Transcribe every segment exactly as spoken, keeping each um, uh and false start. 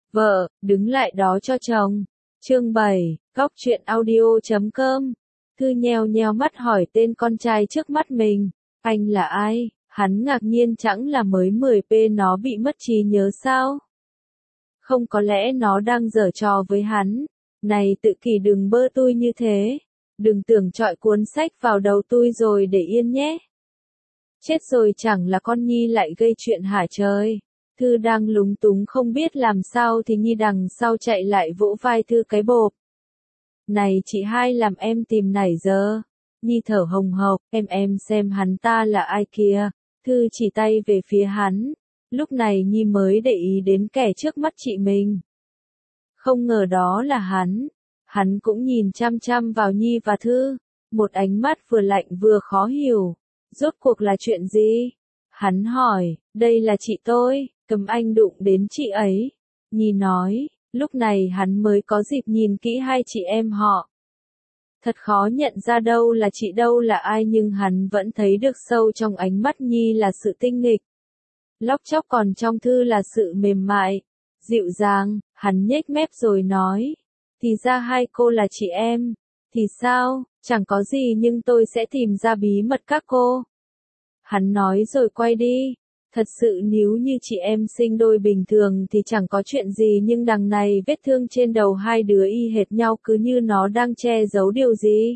Vợ, đứng lại đó cho chồng. Chương bảy, Góc truyện audio chấm com. Thư nheo nheo mắt hỏi tên con trai trước mắt mình. Anh là ai? Hắn ngạc nhiên, chẳng là mới mười p nó bị mất trí nhớ sao? Không, có lẽ nó đang giở trò với hắn. Này tự kỷ, đừng bơ tôi như thế. Đừng tưởng chọi cuốn sách vào đầu tôi rồi để yên nhé. Chết rồi, chẳng là con Nhi lại gây chuyện hả trời? Thư đang lúng túng không biết làm sao thì Nhi đằng sau chạy lại vỗ vai Thư cái bộp. Này chị hai, làm em tìm nãy giờ. Nhi thở hồng hộc, em em xem hắn ta là ai kìa. Thư chỉ tay về phía hắn. Lúc này Nhi mới để ý đến kẻ trước mắt chị mình. Không ngờ đó là hắn. Hắn cũng nhìn chăm chăm vào Nhi và Thư. Một ánh mắt vừa lạnh vừa khó hiểu. Rốt cuộc là chuyện gì? Hắn hỏi, đây là chị tôi, cấm anh đụng đến chị ấy. Nhi nói, lúc này hắn mới có dịp nhìn kỹ hai chị em họ. Thật khó nhận ra đâu là chị đâu là ai, nhưng hắn vẫn thấy được sâu trong ánh mắt Nhi là sự tinh nghịch. Lóc chóc, còn trong Thư là sự mềm mại, dịu dàng. Hắn nhếch mép rồi nói, thì ra hai cô là chị em. Thì sao, chẳng có gì, nhưng tôi sẽ tìm ra bí mật các cô. Hắn nói rồi quay đi. Thật sự nếu như chị em sinh đôi bình thường thì chẳng có chuyện gì, nhưng đằng này vết thương trên đầu hai đứa y hệt nhau, cứ như nó đang che giấu điều gì.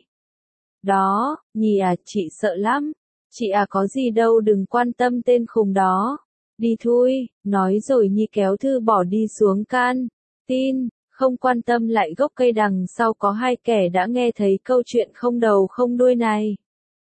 Đó, Nhi à, chị sợ lắm. Chị à, có gì đâu, đừng quan tâm tên khùng đó. Đi thôi, nói rồi Nhi kéo Thư bỏ đi xuống can tin. Không quan tâm lại gốc cây đằng sau có hai kẻ đã nghe thấy câu chuyện không đầu không đuôi này.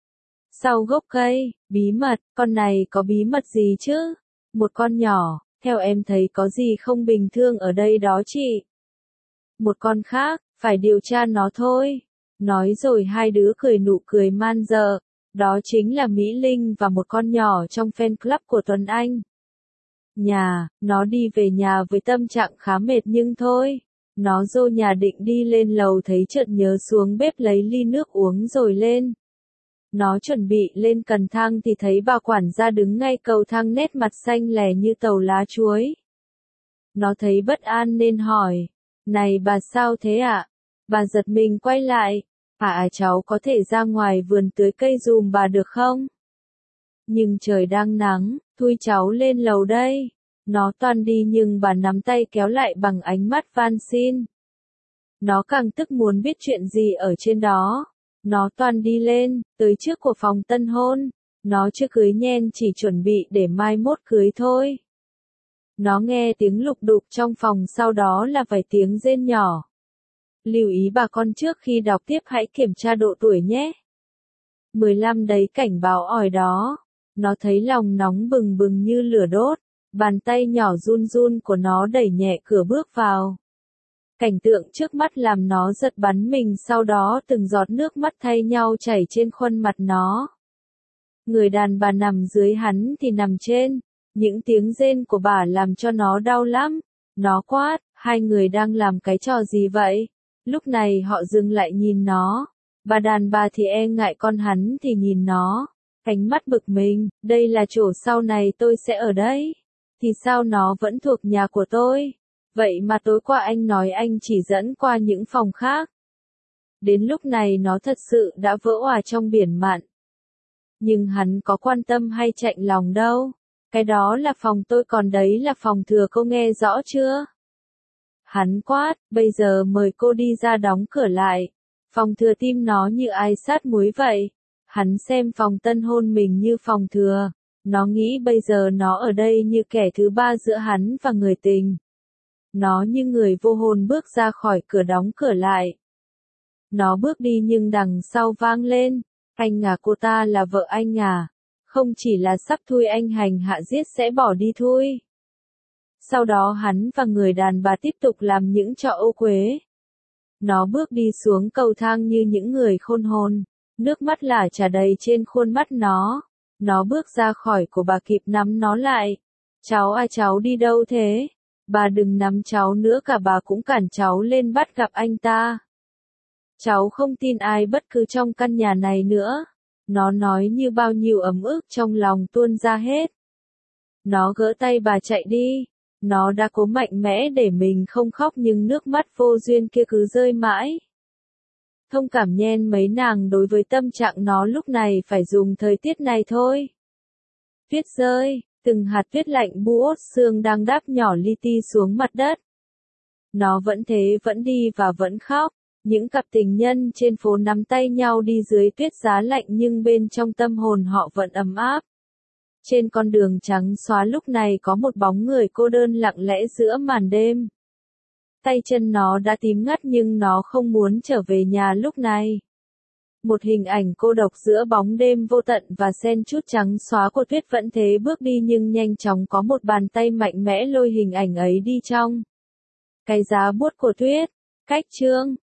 Sau gốc cây, bí mật, con này có bí mật gì chứ? Một con nhỏ, theo em thấy có gì không bình thường ở đây đó chị? Một con khác, phải điều tra nó thôi. Nói rồi hai đứa cười nụ cười man dợ. Đó chính là Mỹ Linh và một con nhỏ trong fan club của Tuấn Anh. Nhà, nó đi về nhà với tâm trạng khá mệt nhưng thôi. Nó dô nhà định đi lên lầu thấy chợt nhớ xuống bếp lấy ly nước uống rồi lên. Nó chuẩn bị lên cần thang thì thấy bà quản gia đứng ngay cầu thang, nét mặt xanh lè như tàu lá chuối. Nó thấy bất an nên hỏi, này bà sao thế ạ? Bà giật mình quay lại, à, à cháu có thể ra ngoài vườn tưới cây dùm bà được không? Nhưng trời đang nắng, thôi cháu lên lầu đây. Nó toan đi nhưng bà nắm tay kéo lại bằng ánh mắt van xin. Nó càng tức muốn biết chuyện gì ở trên đó. Nó toan đi lên, tới trước của phòng tân hôn. Nó chưa cưới nhen, chỉ chuẩn bị để mai mốt cưới thôi. Nó nghe tiếng lục đục trong phòng, sau đó là vài tiếng rên nhỏ. Lưu ý bà con trước khi đọc tiếp hãy kiểm tra độ tuổi nhé. mười lăm đấy, cảnh báo ỏi đó. Nó thấy lòng nóng bừng bừng như lửa đốt. Bàn tay nhỏ run run của nó đẩy nhẹ cửa bước vào. Cảnh tượng trước mắt làm nó giật bắn mình, sau đó từng giọt nước mắt thay nhau chảy trên khuôn mặt nó. Người đàn bà nằm dưới, hắn thì nằm trên. Những tiếng rên của bà làm cho nó đau lắm. Nó quát, hai người đang làm cái trò gì vậy? Lúc này họ dừng lại nhìn nó. Bà đàn bà thì e ngại, con hắn thì nhìn nó. Ánh mắt bực mình, đây là chỗ sau này tôi sẽ ở đấy. Thì sao nó vẫn thuộc nhà của tôi? Vậy mà tối qua anh nói anh chỉ dẫn qua những phòng khác. Đến lúc này nó thật sự đã vỡ òa trong biển mặn. Nhưng hắn có quan tâm hay chạnh lòng đâu. Cái đó là phòng tôi, còn đấy là phòng thừa, cô nghe rõ chưa? Hắn quát, bây giờ mời cô đi ra đóng cửa lại. Phòng thừa tim nó như ai sát muối vậy. Hắn xem phòng tân hôn mình như phòng thừa. Nó nghĩ bây giờ nó ở đây như kẻ thứ ba giữa hắn và người tình. Nó như người vô hồn bước ra khỏi cửa, đóng cửa lại. Nó bước đi nhưng đằng sau vang lên, anh à, cô ta là vợ anh à? Không chỉ là sắp thui anh hành hạ giết sẽ bỏ đi thôi. Sau đó hắn và người đàn bà tiếp tục làm những trò ô uế. Nó bước đi xuống cầu thang như những người khôn hồn. Nước mắt lả chả đầy trên khuôn mắt nó. Nó bước ra khỏi của bà kịp nắm nó lại. Cháu à, cháu đi đâu thế? Bà đừng nắm cháu nữa, cả bà cũng cản cháu lên bắt gặp anh ta. Cháu không tin ai bất cứ trong căn nhà này nữa. Nó nói như bao nhiêu ấm ức trong lòng tuôn ra hết. Nó gỡ tay bà chạy đi. Nó đã cố mạnh mẽ để mình không khóc nhưng nước mắt vô duyên kia cứ rơi mãi. Thông cảm nhen mấy nàng đối với tâm trạng nó lúc này phải dùng thời tiết này thôi. Tuyết rơi, từng hạt tuyết lạnh buốt sương đang đáp nhỏ li ti xuống mặt đất. Nó vẫn thế vẫn đi và vẫn khóc. Những cặp tình nhân trên phố nắm tay nhau đi dưới tuyết giá lạnh nhưng bên trong tâm hồn họ vẫn ấm áp. Trên con đường trắng xóa lúc này có một bóng người cô đơn lặng lẽ giữa màn đêm. Tay chân nó đã tím ngắt nhưng nó không muốn trở về nhà lúc này. Một hình ảnh cô độc giữa bóng đêm vô tận và xen chút trắng xóa của tuyết vẫn thế bước đi nhưng nhanh chóng có một bàn tay mạnh mẽ lôi hình ảnh ấy đi trong cái giá buốt của tuyết. Cách chương